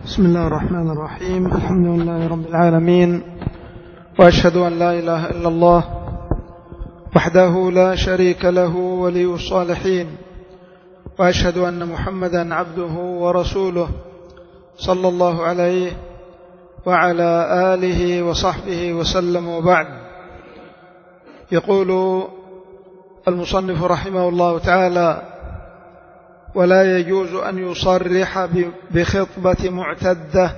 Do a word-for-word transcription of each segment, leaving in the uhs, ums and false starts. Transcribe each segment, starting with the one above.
بسم الله الرحمن الرحيم. الحمد لله رب العالمين، وأشهد أن لا إله إلا الله وحده لا شريك له ولي الصالحين، وأشهد أن محمدا عبده ورسوله صلى الله عليه وعلى آله وصحبه وسلم. وبعد، يقول المصنف رحمه الله تعالى: ولا يجوز أن يصرح بخطبة معتدة،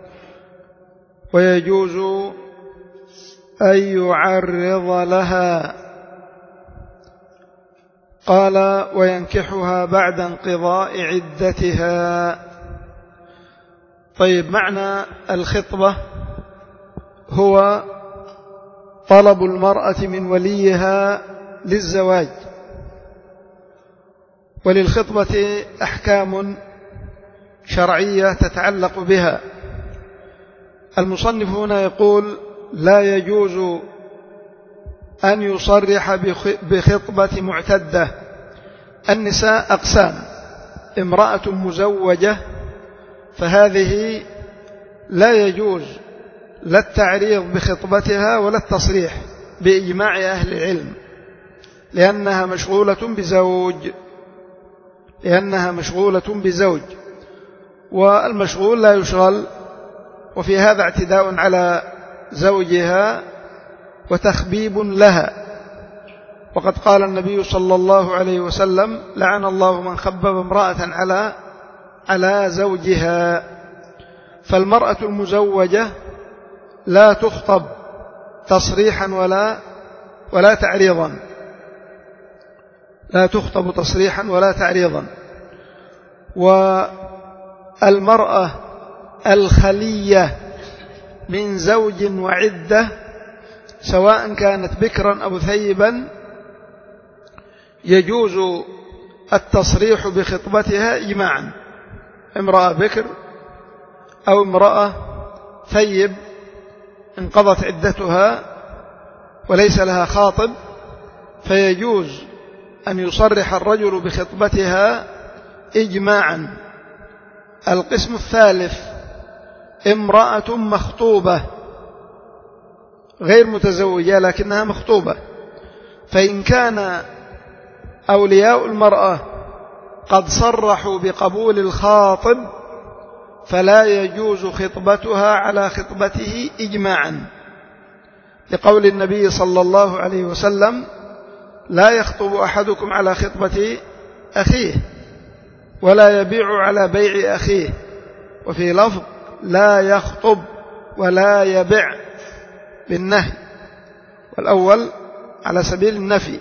ويجوز أن يعرض لها. قال: وينكحها بعد انقضاء عدتها. طيب، معنى الخطبة هو طلب المرأة من وليها للزواج، وللخطبة أحكام شرعية تتعلق بها. المصنف هنا يقول: لا يجوز أن يصرح بخطبة معتدة. النساء أقسام: امرأة مزوجة، فهذه لا يجوز لا التعريض بخطبتها ولا التصريح بإجماع أهل العلم، لأنها مشغولة بزوج لأنها مشغولة بزوج والمشغول لا يشغل، وفي هذا اعتداء على زوجها وتخبيب لها. وقد قال النبي صلى الله عليه وسلم: لعن الله من خبب امرأة على على زوجها. فالمرأة المزوجة لا تخطب تصريحا ولا ولا تعريضا لا تخطب تصريحا ولا تعريضا. والمرأة الخلية من زوج وعدة، سواء كانت بكرا أو ثيبا، يجوز التصريح بخطبتها إجماعا. امرأة بكر أو امرأة ثيب انقضت عدتها وليس لها خاطب، فيجوز أن يصرح الرجل بخطبتها إجماعا. القسم الثالث: امرأة مخطوبة غير متزوجة لكنها مخطوبة، فإن كان أولياء المرأة قد صرحوا بقبول الخاطب فلا يجوز خطبتها على خطبته إجماعا، لقول النبي صلى الله عليه وسلم: لا يخطب أحدكم على خطبة أخيه ولا يبيع على بيع أخيه. وفي لفظ: لا يخطب ولا يبيع، بالنهي، والأول على سبيل النفي.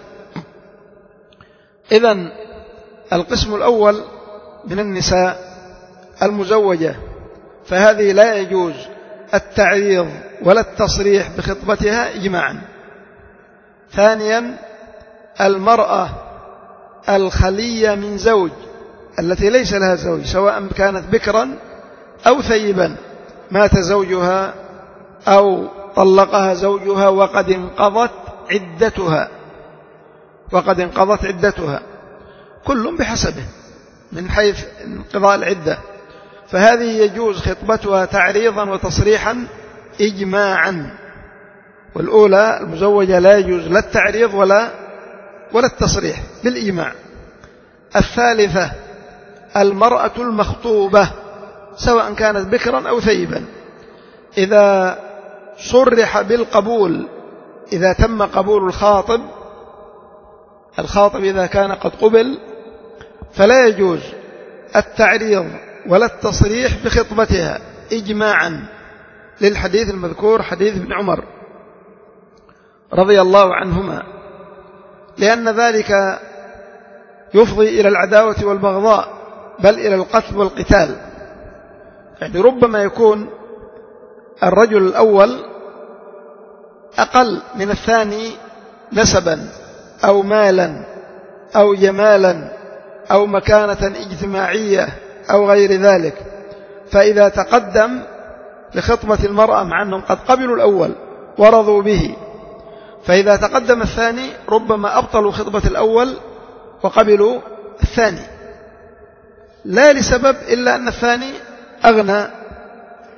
إذن القسم الأول من النساء المزوجة، فهذه لا يجوز التعريض ولا التصريح بخطبتها إجماعا. ثانيا: المرأة الخلية من زوج، التي ليس لها زوج، سواء كانت بكرا أو ثيبا، مات زوجها أو طلقها زوجها وقد انقضت عدتها وقد انقضت عدتها كل بحسبه من حيث انقضاء العدة، فهذه يجوز خطبتها تعريضا وتصريحا إجماعا. والأولى المزوجة لا يجوز لا التعريض ولا ولا التصريح بالإجماع. الثالثة: المرأة المخطوبة، سواء كانت بكرا أو ثيبا، إذا صرح بالقبول، إذا تم قبول الخاطب الخاطب إذا كان قد قبل، فلا يجوز التعريض ولا التصريح بخطبتها إجماعا، للحديث المذكور حديث ابن عمر رضي الله عنهما، لأن ذلك يفضي إلى العداوة والبغضاء، بل إلى القتل والقتال. يعني ربما يكون الرجل الأول أقل من الثاني نسبا أو مالا أو جمالا أو مكانة اجتماعية أو غير ذلك، فإذا تقدم لخطبة المرأة مع أنهم قد قبلوا الأول ورضوا به، فإذا تقدم الثاني ربما أبطلوا خطبة الأول وقبلوا الثاني، لا لسبب إلا أن الثاني أغنى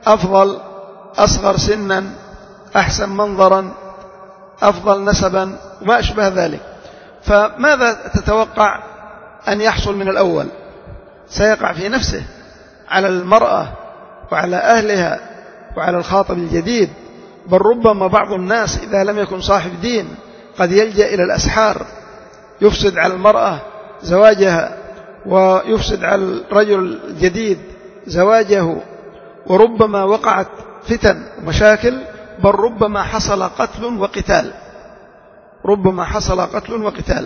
أفضل، أصغر سنا، أحسن منظرا، أفضل نسبا وما أشبه ذلك. فماذا تتوقع أن يحصل من الأول؟ سيقع في نفسه على المرأة وعلى أهلها وعلى الخاطب الجديد. بل ربما بعض الناس إذا لم يكن صاحب دين قد يلجأ إلى الأسحار، يفسد على المرأة زواجها ويفسد على الرجل الجديد زواجه، وربما وقعت فتن ومشاكل، بل ربما حصل قتل وقتال، ربما حصل قتل وقتال.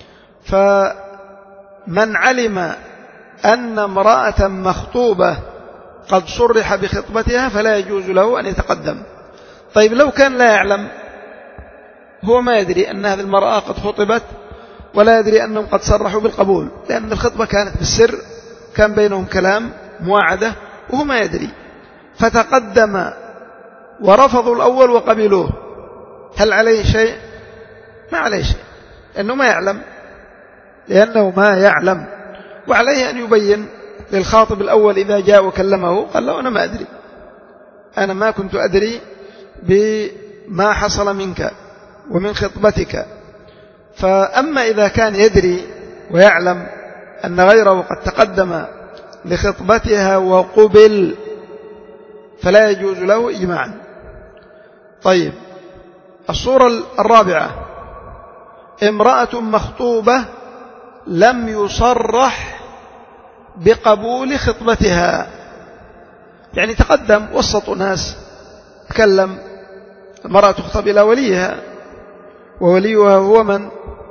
فمن علم أن امرأة مخطوبة قد صرح بخطبتها فلا يجوز له أن يتقدم. طيب لو كان لا يعلم، هو ما يدري أن هذه المرأة قد خطبت ولا يدري أنهم قد صرحوا بالقبول، لأن الخطبة كانت بالسر، كان بينهم كلام مواعدة وهو ما يدري، فتقدم ورفضوا الأول وقبلوه، هل عليه شيء؟ ما عليه شيء، لأنه ما يعلم، لأنه ما يعلم. وعليه أن يبين للخاطب الأول إذا جاء وكلمه قال له أنا ما أدري، أنا ما كنت أدري بما حصل منك ومن خطبتك. فأما إذا كان يدري ويعلم أن غيره قد تقدم لخطبتها وقبل فلا يجوز له إجماعا. طيب الصورة الرابعة: امرأة مخطوبة لم يصرح بقبول خطبتها، يعني تقدم وسط ناس، تكلم، المرأة تخطب إلى وليها، ووليها هو من؟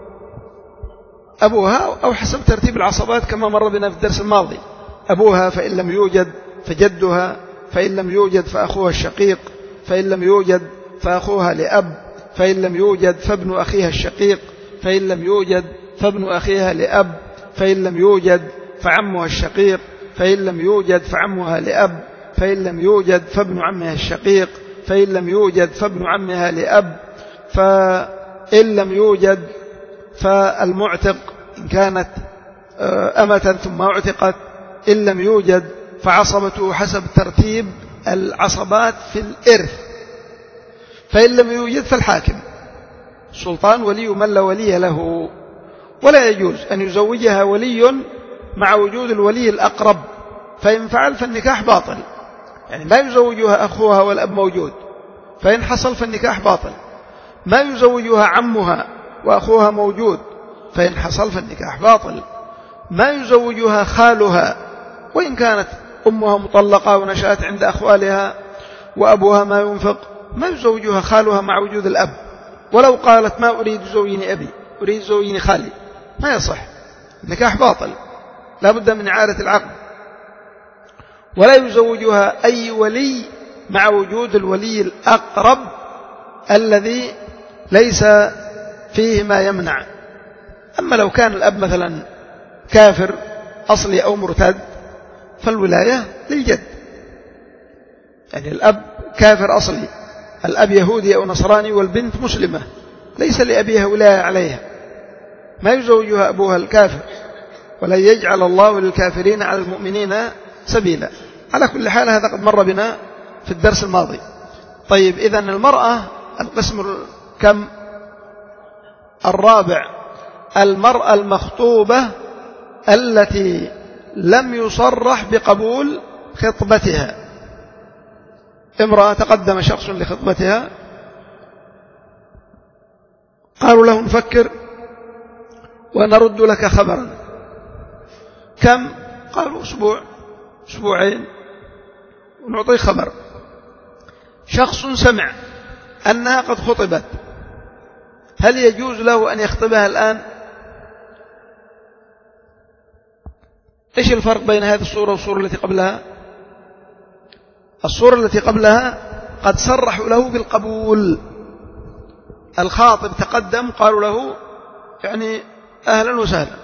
أبوها، أو حسب ترتيب العصبات كما مر بنا في الدرس الماضي، أبوها، فإن لم يوجد فجدها، فإن لم يوجد فأخوها الشقيق، فإن لم يوجد فأخوها لأب، فإن لم يوجد فابن أخيها الشقيق، فإن لم يوجد فابن أخيها لأب، فإن لم يوجد فعمها الشقيق، فإن لم يوجد فعمها لأب، فإن لم يوجد فابن عمها الشقيق، فإن لم يوجد فابن عمها لأب، فإن لم يوجد فالمعتق إن كانت أمة ثم اعتقت، إن لم يوجد فعصبته حسب ترتيب العصبات في الإرث، فإن لم يوجد فالحاكم السلطان ولي من لا ولي له. ولا يجوز أن يزوجها ولي مع وجود الولي الأقرب، فإن فعل فالنكاح باطل، يعني ما يزوجها أخوها والأب موجود، فإن حصل فالنكاح باطل. ما يزوجها عمها وأخوها موجود، فإن حصل فالنكاح باطل. ما يزوجها خالها وإن كانت أمها مطلقة ونشأت عند أخوالها وأبوها ما ينفق، ما يزوجها خالها مع وجود الأب، ولو قالت ما أريد زوجيني أبي، أريد زوجيني خالي، ما يصح، النكاح باطل، لا بد من إعادة العقد. ولا يزوجها أي ولي مع وجود الولي الأقرب الذي ليس فيه ما يمنع. أما لو كان الأب مثلا كافر أصلي أو مرتد فالولاية للجد، يعني الأب كافر أصلي، الأب يهودي أو نصراني والبنت مسلمة، ليس لأبيها ولاية عليها، ما يزوجها أبوها الكافر، ولا يجعل الله للكافرين على المؤمنين سبيلا. على كل حال هذا قد مر بنا في الدرس الماضي. طيب إذن المرأة القسم كم؟ الرابع: المرأة المخطوبة التي لم يصرح بقبول خطبتها. امرأة تقدم شخص لخطبتها، قالوا له نفكر ونرد لك خبرا. كم؟ قالوا أسبوع أسبوعين ونعطيه خبر. شخص سمع أنها قد خطبت، هل يجوز له أن يخطبها الآن؟ إيش الفرق بين هذه الصورة والصورة التي قبلها؟ الصورة التي قبلها قد صرحوا له بالقبول، الخاطب تقدم قالوا له يعني أهلا وسهلا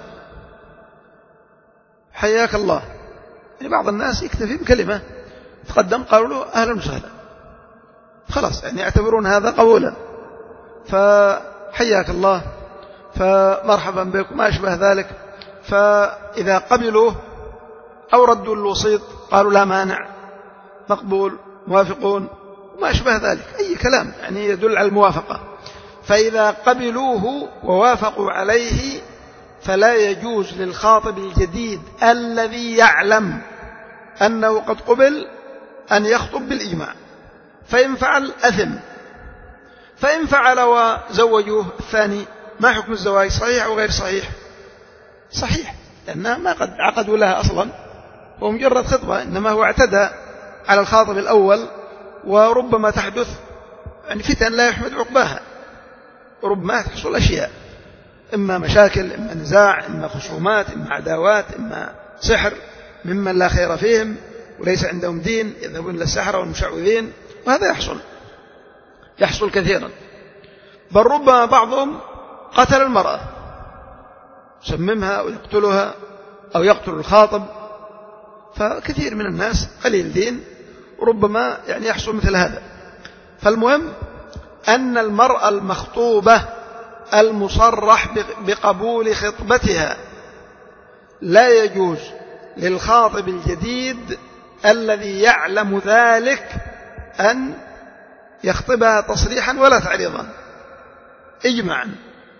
حياك الله، يعني بعض الناس يكتفي بكلمة، تقدم قالوا له أهلا وسهلا، خلاص يعني يعتبرون هذا قبولا، فحياك الله فمرحبا بك ما أشبه ذلك. فإذا قبلوه أو ردوا الوسيط قالوا لا مانع، مقبول، موافقون، وما أشبه ذلك، أي كلام يعني يدل على الموافقة. فإذا قبلوه ووافقوا عليه فلا يجوز للخاطب الجديد الذي يعلم أنه قد قبل أن يخطب بالإجماع، فإن فعل أثم، فإن فعل وزوجوه الثاني ما حكم الزواج؟ صحيح أو غير صحيح؟ صحيح، لأنها ما قد عقدوا لها أصلا، هو مجرد خطبة، إنما هو اعتدى على الخاطب الأول، وربما تحدث يعني فتن لا يحمد عقباها، وربما تحصل أشياء، إما مشاكل، إما نزاع، إما خصومات، إما عداوات، إما سحر ممن لا خير فيهم وليس عندهم دين، يذهبون إلى السحرة والمشعوذين، وهذا يحصل يحصل كثيرا. بل ربما بعضهم قتل المرأة، سممها أو يقتلها أو يقتل الخاطب، فكثير من الناس قليل دين، وربما يعني يحصل مثل هذا. فالمهم أن المرأة المخطوبة المصرح بقبول خطبتها لا يجوز للخاطب الجديد الذي يعلم ذلك أن يخطبها تصريحا ولا تعريضا إجماعا.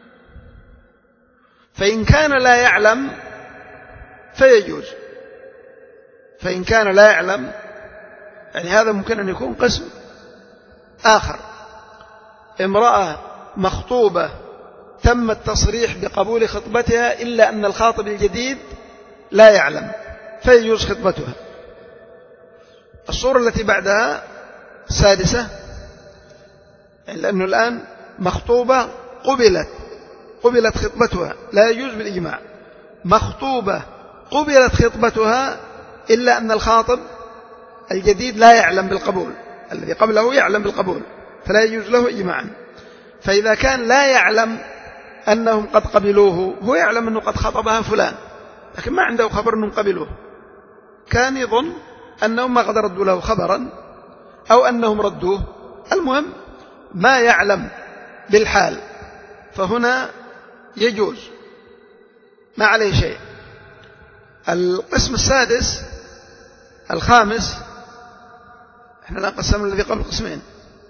فإن كان لا يعلم فيجوز، فإن كان لا يعلم يعني هذا ممكن أن يكون قسم آخر، امرأة مخطوبة تم التصريح بقبول خطبتها إلا أن الخاطب الجديد لا يعلم فيجوز خطبتها. الصورة التي بعدها السادسة، لأنه الآن مخطوبة قبلت قبلت خطبتها لا يجوز بالإجماع، مخطوبة قبلت خطبتها إلا أن الخاطب الجديد لا يعلم بالقبول، الذي قبله يعلم بالقبول فلا يجوز له إجماعا. فإذا كان لا يعلم أنهم قد قبلوه، هو يعلم أنه قد خطبها فلان لكن ما عنده خبر أنهم قبلوه، كان يظن أنهم ما قد ردوا له خبرا أو أنهم ردوه، المهم ما يعلم بالحال، فهنا يجوز ما عليه شيء. القسم السادس الخامس، احنا الآن قسمنا الذي قبل قسمين،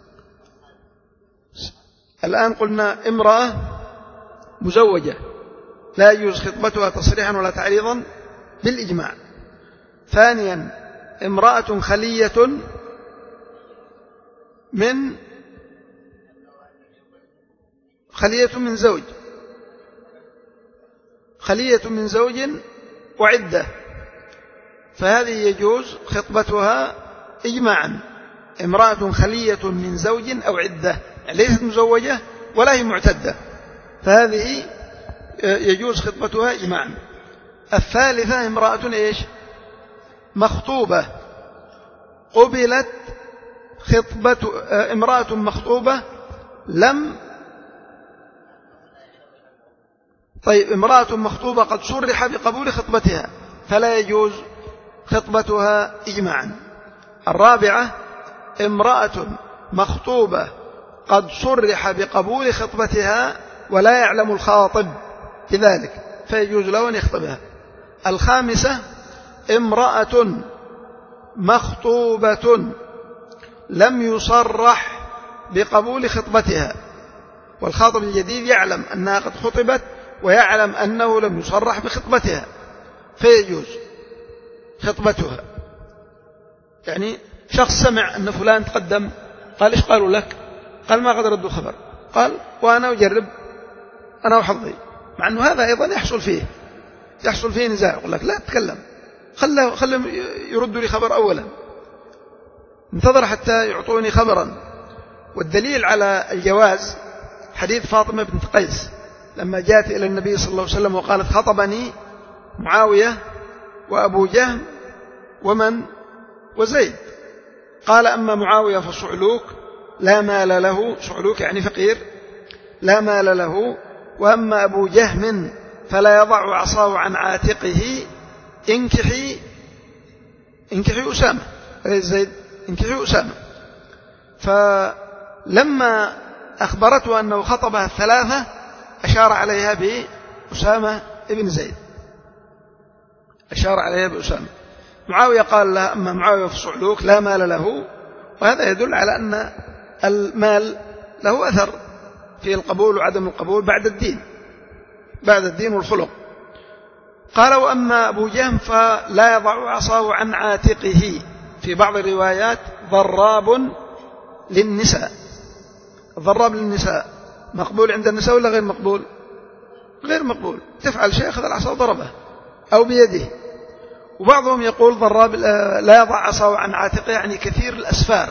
الآن قلنا امرأة مزوجة لا يجوز خطبتها تصريحا ولا تعريضا بالإجماع. ثانيا امرأة خلية من خلية من زوج خلية من زوج وعدة، فهذه يجوز خطبتها إجماعا. امرأة خلية من زوج أو عدة يعني ليست مزوجة ولا هي معتدة، فهذه يجوز خطبتها إجماعا. الثالثة امرأة إيش؟ مخطوبة قبلت خطبة، امرأة مخطوبة لم طيب امرأة مخطوبة قد صرح بقبول خطبتها فلا يجوز خطبتها إجماعا. الرابعة امرأة مخطوبة قد صرح بقبول خطبتها ولا يعلم الخاطب بذلك فيجوز له أن يخطبها. الخامسة امرأة مخطوبة لم يصرح بقبول خطبتها والخاطب الجديد يعلم أنها قد خطبت ويعلم أنه لم يصرح بخطبتها فيجوز خطبتها. يعني شخص سمع أن فلان تقدم، قال إيش قالوا لك؟ قال ما قد ردوا خبر، قال وأنا أجرب أنا وحظي، مع أنه هذا أيضا يحصل فيه يحصل فيه نزاع، يقول لك لا تتكلم، خلهم خلهم يردوا لي خبر أولا، انتظر حتى يعطوني خبرا. والدليل على الجواز حديث فاطمة بنت قيس لما جاءت إلى النبي صلى الله عليه وسلم وقالت خطبني معاوية وأبو جهم ومن وزيد، قال أما معاوية فصعلوك لا مال له، صعلوك يعني فقير لا مال له، وأما أبو جهم فلا يضع عصاه عن عاتقه، انكحي انكحي أسامة زيد انكحي أسامة. فلما أخبرته أنه خطبها الثلاثة أشار عليها بأسامة ابن زيد، أشار عليها بأسامة. معاوية قال لا، أما معاوية في صعلوك لا مال له، وهذا يدل على أن المال له أثر في القبول وعدم القبول بعد الدين بعد الدين والخلق. قال وأما أبو جهم فلا يضع عصاه عن عاتقه، في بعض الروايات ضراب للنساء. الضراب للنساء مقبول عند النساء ولا غير مقبول؟ غير مقبول. تفعل شيء أخذ العصا وضربه أو بيده. وبعضهم يقول ضراب لا يضع عصاه عن عاتقه، يعني كثير الأسفار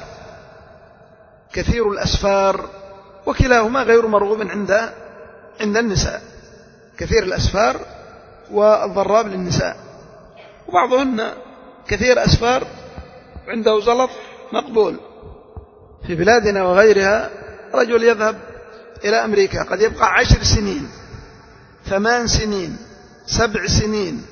كثير الأسفار وكلاهما غير مرغوب عند عند النساء، كثير الأسفار والضراب للنساء. وبعضهن كثير أسفار عنده زلط مقبول. في بلادنا وغيرها رجل يذهب إلى أمريكا قد يبقى عشر سنين ثمان سنين سبع سنين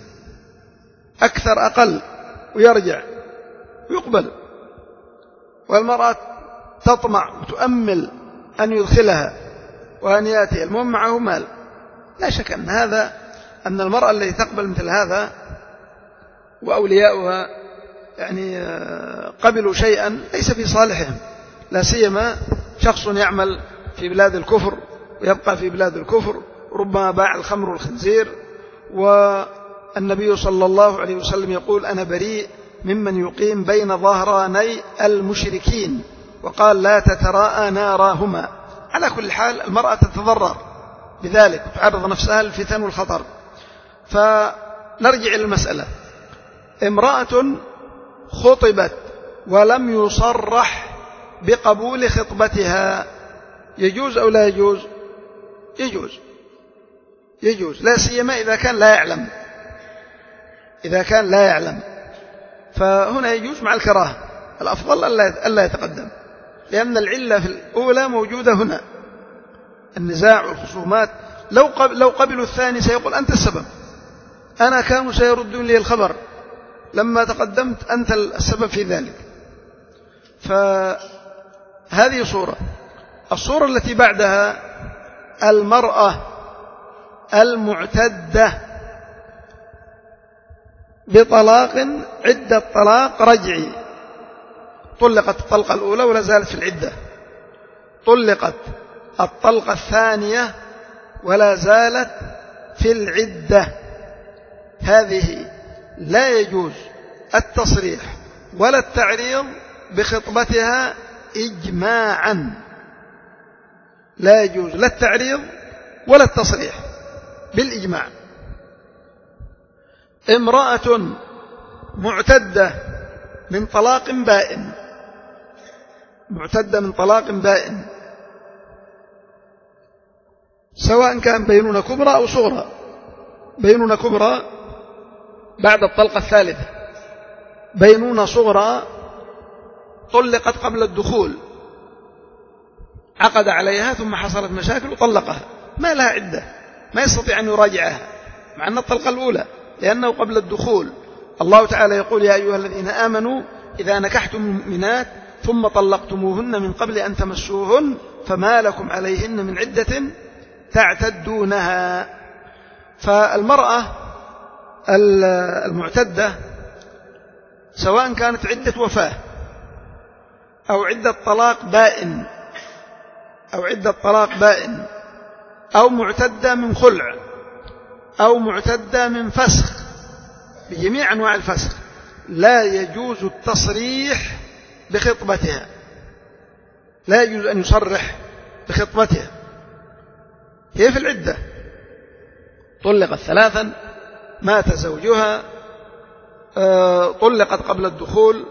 أكثر أقل ويرجع ويقبل، والمرأة تطمع وتؤمل أن يدخلها وأن يأتي، المهم معه مال. لا شك أن هذا أن المرأة التي تقبل مثل هذا وأولياؤها يعني قبلوا شيئا ليس في صالحهم، لا سيما شخص يعمل في بلاد الكفر ويبقى في بلاد الكفر، ربما باع الخمر والخنزير. والنبي صلى الله عليه وسلم يقول أنا بريء ممن يقيم بين ظهراني المشركين، وقال لا تتراءى ناراهما. على كل حال المرأة تتضرر بذلك وتعرض نفسها للفتن والخطر. فنرجع إلى المسألة. امرأة خطبت ولم يصرح بقبول خطبتها، يجوز أو لا يجوز؟ يجوز يجوز لا سيما إذا كان لا يعلم إذا كان لا يعلم فهنا يجوز مع الكراهة. الأفضل ألا يتقدم، لأن العلة في الأولى موجودة هنا، النزاع والخصومات. لو قبل لو قبلوا الثاني سيقول أنت السبب، أنا كانوا سيردون لي الخبر، لما تقدمت أنت السبب في ذلك. فهذه صورة. الصورة التي بعدها المرأة المعتدة بطلاق عدة طلاق رجعي، طلقت الطلقة الأولى ولا زالت في العدة، طلقت الطلقة الثانية ولا زالت في العدة، هذه لا يجوز التصريح ولا التعريض بخطبتها إجماعا، لا يجوز لا التعريض ولا التصريح بالإجماع. امرأة معتدة من طلاق بائن، معتدة من طلاق بائن، سواء كان بينونة كبرى أو صغرى. بينونة كبرى بعد الطلقة الثالثة، بينونة صغرى طلقت قبل الدخول، عقد عليها ثم حصلت مشاكل وطلقها، ما لها عدة، ما يستطيع أن يراجعها مع أن الطلقة الأولى، لأنه قبل الدخول. الله تعالى يقول يا أيها الذين آمنوا إذا نكحتم المؤمنات ثم طلقتموهن من قبل أن تمسوهن فما لكم عليهن من عدة تعتدونها. فالمرأة المعتدة سواء كانت عدة وفاة أو عدة طلاق بائن أو عدة طلاق بائن أو معتدة من خلع أو معتدة من فسخ، بجميع أنواع الفسخ، لا يجوز التصريح بخطبتها، لا يجوز أن يصرح بخطبتها. هي في العدة، طلقت ثلاثا، مات زوجها، طلقت قبل الدخول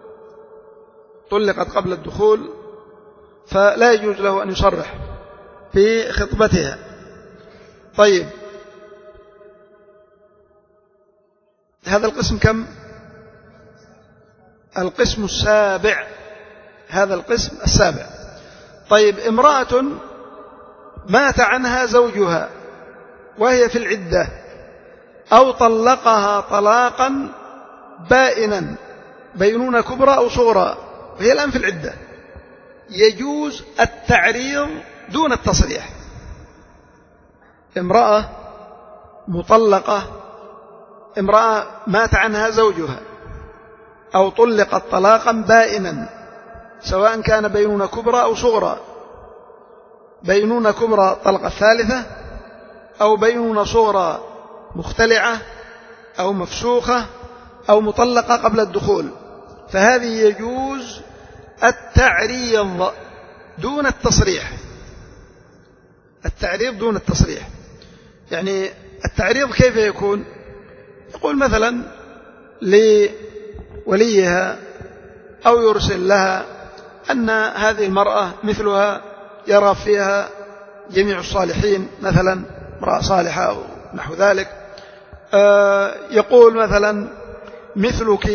طلقت قبل الدخول فلا يجوز له أن يصرح بخطبتها. طيب، هذا القسم كم؟ القسم السابع، هذا القسم السابع. طيب، امرأة مات عنها زوجها وهي في العدة أو طلقها طلاقا بائنا، بينونة كبرى أو صغرى، وهي الآن في العدة، يجوز التعريض دون التصريح. امرأة مطلقة، امرأة مات عنها زوجها أو طلقت طلاقا بائنا، سواء كان بينونة كبرى أو صغرى، بينونة كبرى طلقة ثالثة، أو بينونة صغرى مختلعة أو مفسوخة أو مطلقة قبل الدخول، فهذه يجوز التعريض دون التصريح. التعريض دون التصريح، يعني التعريض كيف يكون؟ يقول مثلا لوليها أو يرسل لها أن هذه المرأة مثلها يرى فيها جميع الصالحين، مثلا امرأة صالحة أو نحو ذلك، يقول مثلا مثلك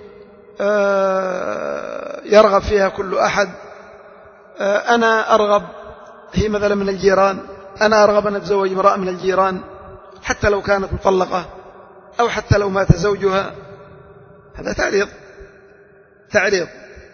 يرغب فيها كل أحد، أنا أرغب، هي مثلا من الجيران، أنا أرغب أن أتزوج امرأة من الجيران حتى لو كانت مطلقة أو حتى لو مات زوجها، هذا تعريض. تعريض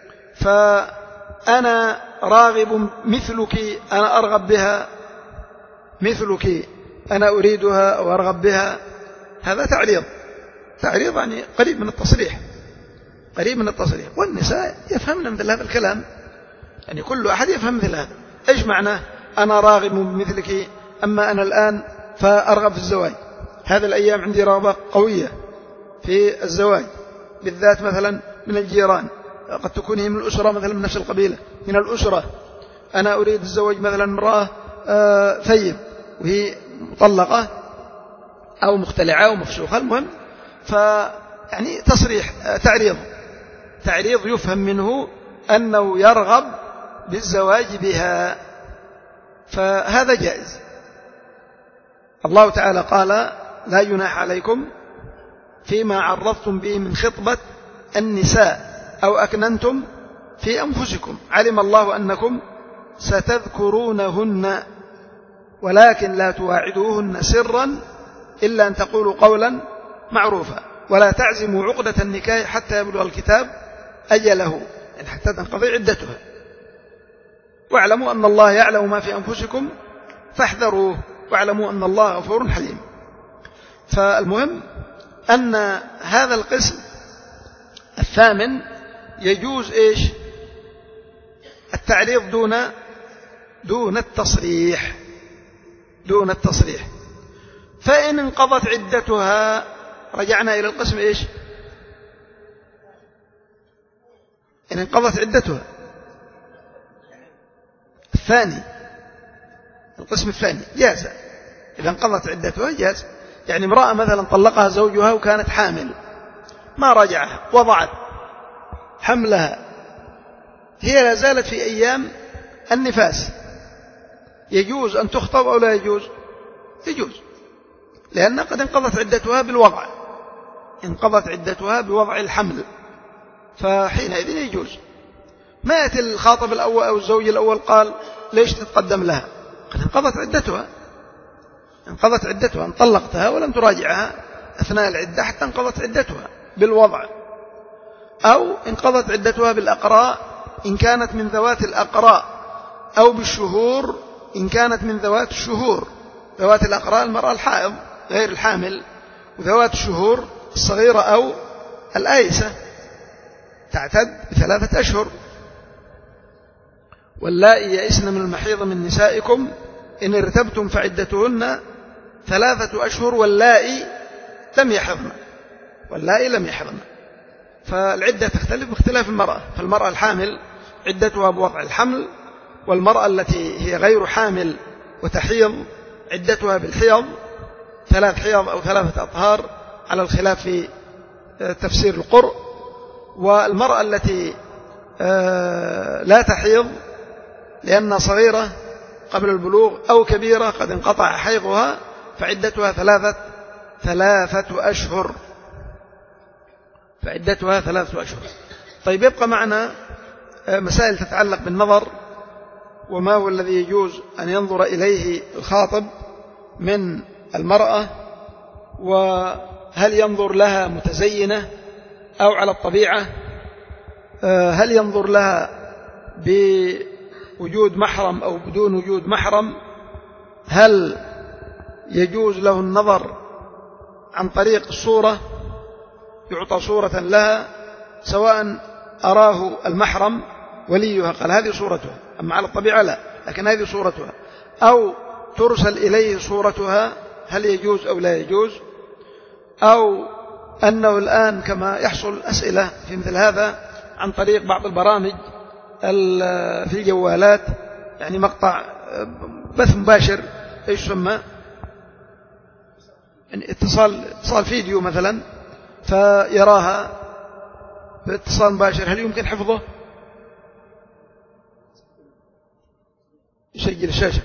فأنا راغب مثلك، أنا أرغب بها مثلك، أنا أريدها أو أرغب بها، هذا تعريض. تعريض يعني قريب من التصريح، قريب من التصريح. والنساء يفهمن مثل هذا الكلام، يعني كل أحد يفهم مثل هذا. إيش معنى أنا راغب مثلك، أما أنا الآن فأرغب في الزواج، هذه الأيام عندي رغبة قوية في الزواج، بالذات مثلا من الجيران، قد تكون هي من الأسرة، مثلا من نفس القبيلة من الأسرة، أنا أريد الزواج مثلا امرأة ثيب وهي مطلقة أو مختلعة أو مفسوخة، المهم فيعني تصريح. تعريض تعريض يفهم منه أنه يرغب بالزواج بها، فهذا جائز. الله تعالى قال لا جناح عليكم فيما عرضتم به من خطبة النساء أو أكننتم في أنفسكم، علم الله أنكم ستذكرونهن ولكن لا تواعدوهن سرا إلا أن تقولوا قولا معروفا ولا تعزموا عقدة النكاح حتى يبلغ الكتاب أجله، يعني حتى تنقضي عدتها، واعلموا أن الله يعلم ما في أنفسكم فاحذروه واعلموا أن الله غفور حليم. فالمهم أن هذا القسم الثامن يجوز إيش؟ التعريض دون دون التصريح، دون التصريح. فإن انقضت عدتها، رجعنا إلى القسم إيش؟ إن انقضت عدتها الثاني، القسم الثاني جاز. إذا انقضت عدتها جاز، يعني امرأة مثلا طلقها زوجها وكانت حامل، ما رجعها، وضعت حملها، هي لا زالت في أيام النفاس، يجوز أن تخطب أو لا يجوز؟ يجوز، لأن قد انقضت عدتها بالوضع، انقضت عدتها بوضع الحمل، فحينئذ يجوز. ما يأتي الخاطب الأول أو الزوج الأول قال ليش تتقدم لها؟ قد انقضت عدتها، انقضت عدتها، ان طلقتها ولم تراجعها أثناء العدة حتى انقضت عدتها بالوضع، أو انقضت عدتها بالأقراء إن كانت من ذوات الأقراء، أو بالشهور إن كانت من ذوات الشهور. ذوات الأقراء المرأة الحائض غير الحامل، وذوات الشهور الصغيرة أو الآيسة تعتد بثلاثة أشهر. واللائي يئسن من المحيض من نسائكم إن ارتبتم فعدتهن ثلاثة أشهر واللائي لم يحضن، واللائي لم يحضن. فالعدة تختلف باختلاف المرأة، فالمرأة الحامل عدتها بوضع الحمل، والمرأة التي هي غير حامل وتحيض عدتها بالحيض، ثلاث حيض أو ثلاثة أطهار على الخلاف في تفسير القرء. والمرأة التي لا تحيض لأنها صغيرة قبل البلوغ أو كبيرة قد انقطع حيضها فعدتها ثلاثة ثلاثة أشهر، فعدتها ثلاثة أشهر. طيب، يبقى معنا مسائل تتعلق بالنظر، وما هو الذي يجوز أن ينظر إليه الخاطب من المرأة، وهل ينظر لها متزينة أو على الطبيعة، هل ينظر لها بوجود محرم أو بدون وجود محرم، هل يجوز له النظر عن طريق الصورة، يعطى صورة لها سواء أراه المحرم وليها قال هذه صورتها، أما على الطبيعة لا، لكن هذه صورتها، أو ترسل إليه صورتها، هل يجوز أو لا يجوز؟ أو أنه الآن كما يحصل أسئلة في مثل هذا عن طريق بعض البرامج في الجوالات، يعني مقطع بث مباشر ايش يسمى، يعني اتصال اتصال فيديو مثلا، فيراها باتصال مباشر، هل يمكن حفظه؟ يسجل الشاشة،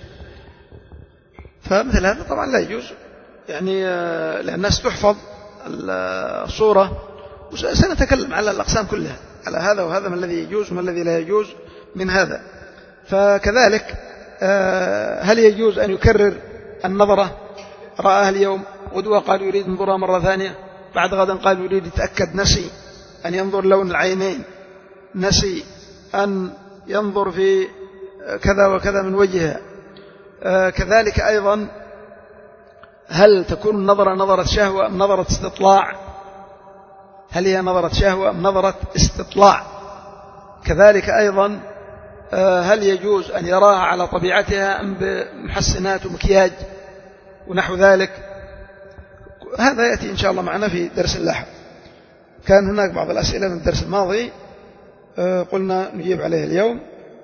فمثل هذا طبعا لا يجوز، يعني لأن الناس تحفظ الصورة، وسنتكلم على الأقسام كلها، على هذا وهذا، ما الذي يجوز وما الذي لا يجوز من هذا. فكذلك هل يجوز أن يكرر النظرة؟ رآها اليوم، غدوة قال يريد ينظرها مرة ثانية، بعد غدا قال يريد يتأكد، نسي أن ينظر لون العينين، نسي أن ينظر في كذا وكذا من وجهها. كذلك أيضا هل تكون النظرة نظرة شهوة أم نظرة استطلاع؟ هل هي نظرة شهوة أم نظرة استطلاع؟ كذلك أيضا هل يجوز أن يراها على طبيعتها أم بمحسنات ومكياج ونحو ذلك؟ هذا يأتي إن شاء الله معنا في درس لاحق. كان هناك بعض الأسئلة من الدرس الماضي قلنا نجيب عليها اليوم.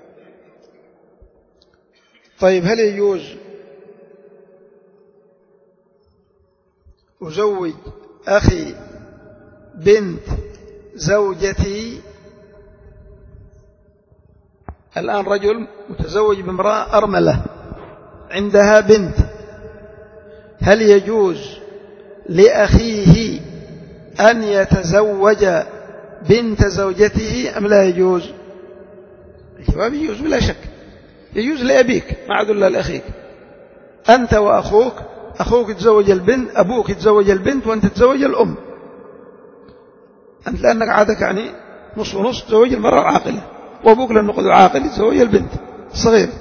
طيب، هل يجوز أزوج أخي بنت زوجتي؟ الآن رجل متزوج بامرأة أرملة عندها بنت، هل يجوز لأخيه أن يتزوج بنت زوجته أم لا يجوز؟ الجواب يجوز بلا شك، يجوز لأبيك ما عاد إلا لأخيك، أنت وأخوك، أخوك يتزوج البنت، أبوك يتزوج البنت وأنت تتزوج الأم، أنت لأنك عادك يعني نص ونص تزوج المرأة العاقلة، وأبوك لأنه قد عاقل يتزوج البنت الصغير.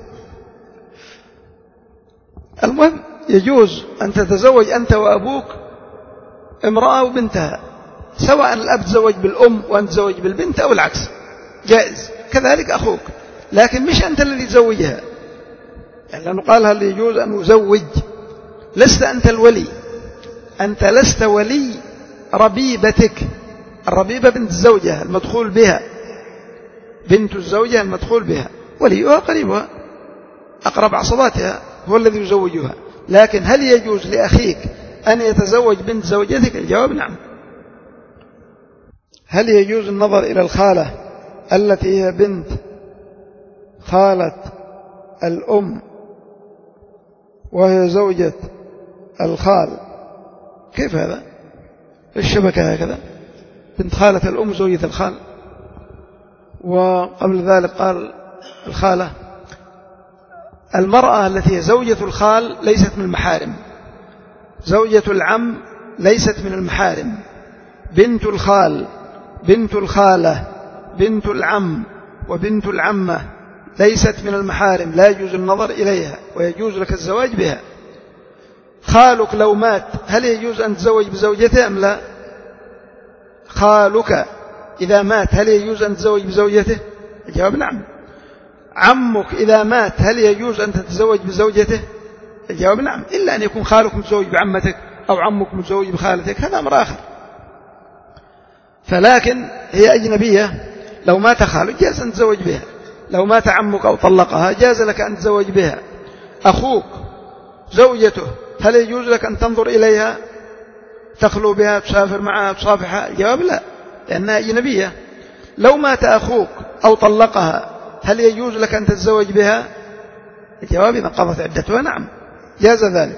المهم يجوز أن تتزوج أنت وأبوك امرأة وبنتها، سواء الأب تزوج بالأم وأنت تزوج بالبنت أو العكس، جائز. كذلك أخوك، لكن مش أنت الذي تزوجها، يعني لأنه قال هل يجوز أن أزوج، لست أنت الولي، أنت لست ولي ربيبتك، الربيبة بنت الزوجة المدخول بها، بنت الزوجة المدخول بها، وليها قريبها أقرب عصباتها هو الذي يزوجها. لكن هل يجوز لأخيك أن يتزوج بنت زوجتك؟ الجواب نعم. هل يجوز النظر إلى الخالة التي هي بنت خالة الأم وهي زوجة الخال؟ كيف هذا؟ الشبكة هكذا، بنت خالة الأم زوجة الخال، وقبل ذلك قال الخالة. المرأة التي هي زوجة الخال ليست من المحارم، زوجة العم ليست من المحارم، بنت الخال، بنت الخالة، بنت العم وبنت العمة ليست من المحارم، لا يجوز النظر إليها ويجوز لك الزواج بها. خالك لو مات هل يجوز أن تزوج بزوجته أم لا؟ خالك إذا مات هل يجوز أن تزوج بزوجته؟ الجواب نعم. عمك إذا مات هل يجوز أن تتزوج بزوجته؟ الجواب نعم، إلا أن يكون خالك متزوج بعمتك أو عمك متزوج بخالتك، هذا أمر آخر. فلكن هي أجنبية، لو مات خالك جاز أن تتزوج بها، لو مات عمك أو طلقها جاز لك أن تتزوج بها. أخوك زوجته هل يجوز لك أن تنظر إليها، تخلو بها، تسافر معها، تصافحها؟ الجواب لا، لأنها أجنبية. لو مات أخوك أو طلقها هل يجوز لك أن تتزوج بها؟ الجواب إذا انقضت عدتها نعم، جاز ذلك.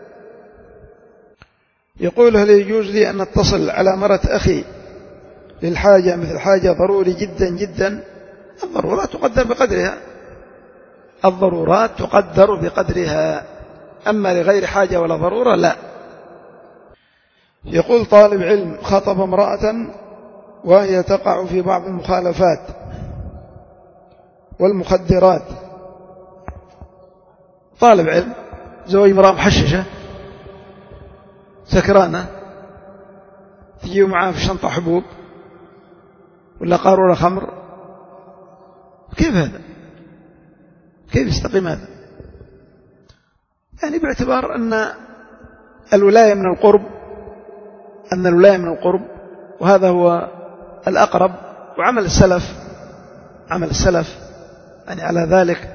يقول هل يجوز لي أن أتصل على مرة أخي للحاجة، مثل حاجة ضروري جدا جدا؟ الضرورات تقدر بقدرها، الضرورات تقدر بقدرها، أما لغير حاجة ولا ضرورة لا. يقول طالب علم خطب امرأة وهي تقع في بعض المخالفات والمخدرات، طالب علم زوج امرأة محششة سكرانة، تجيه معاه في شنطة حبوب ولا قارورة خمر؟ كيف هذا؟ كيف يستقيم هذا؟ يعني باعتبار أن الولاية من القرب، أن الولاية من القرب، وهذا هو الأقرب. وعمل السلف، عمل السلف يعني على ذلك،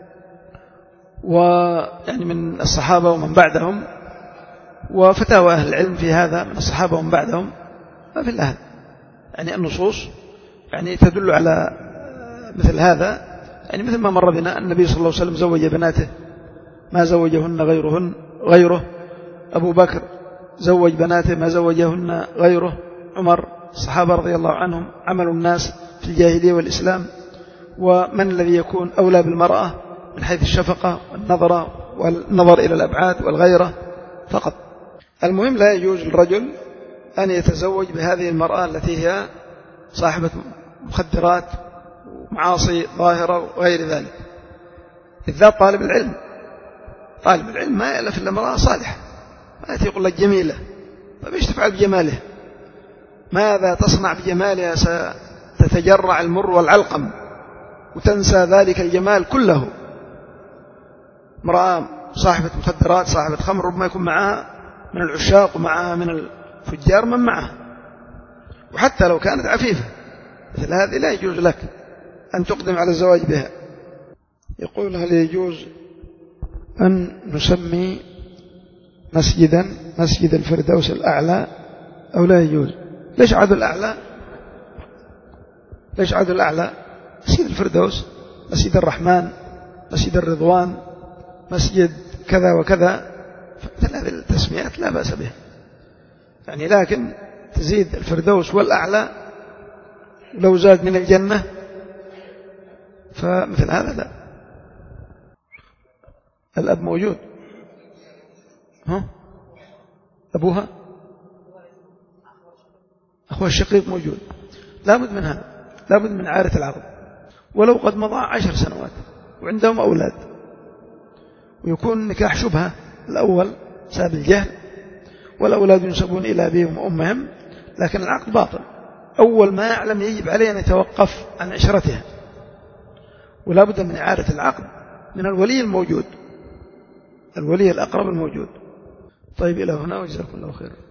ويعني من الصحابة ومن بعدهم، وفتاوى أهل العلم في هذا من الصحابة ومن بعدهم، ما في الأهل يعني النصوص يعني تدل على مثل هذا. يعني مثل ما مر بنا النبي صلى الله عليه وسلم زوج بناته ما زوجهن غيرهن غيره، أبو بكر زوج بناته ما زوجهن غيره، عمر، الصحابة رضي الله عنهم عمل الناس في الجاهلية والإسلام. ومن الذي يكون أولى بالمرأة من حيث الشفقة والنظرة والنظر إلى الأبعاد والغيرة فقط. المهم لا يجوز للرجل أن يتزوج بهذه المرأة التي هي صاحبة مخدرات ومعاصي ظاهرة وغير ذلك، بالذات طالب العلم. طالب العلم ما يألف إلا امرأة صالحة، ما يأتي يقول لك جميلة، فبيش تفعل بجمالها؟ ماذا تصنع بجمالها؟ ستتجرع المر والعلقم وتنسى ذلك الجمال كله. امرأة صاحبة مخدرات، صاحبة خمر، ربما يكون معها من العشاق ومعها من الفجار من معها، وحتى لو كانت عفيفة مثل هذه لا يجوز لك أن تقدم على الزواج بها. يقول: هل يجوز أن نسمي مسجدا مسجد الفردوس الأعلى أو لا يجوز؟ ليش عاد الأعلى؟ ليش عاد الأعلى؟ مسجد الفردوس، مسجد الرحمن، مسجد الرضوان، مسجد كذا وكذا، مثل هذه التسميات لا بأس بها يعني، لكن تزيد الفردوس والأعلى، لو زاد من الجنة فمثل هذا لا. الأب موجود؟ ها؟ أبوها؟ أخوها الشقيق موجود؟ لابد من هذا، لابد من عارة العقد، ولو قد مضى عشر سنوات وعندهم أولاد، ويكون نكاح شبهة الأول سبب الجهل، والأولاد ينسبون إلى أبيهم وأمهم، لكن العقد باطل. أول ما يعلم يجب عليه أن يتوقف عن عشرتها، ولا بد من إعادة العقد من الولي الموجود، الولي الأقرب الموجود. طيب إلى هنا وجزاكم الله خيرا.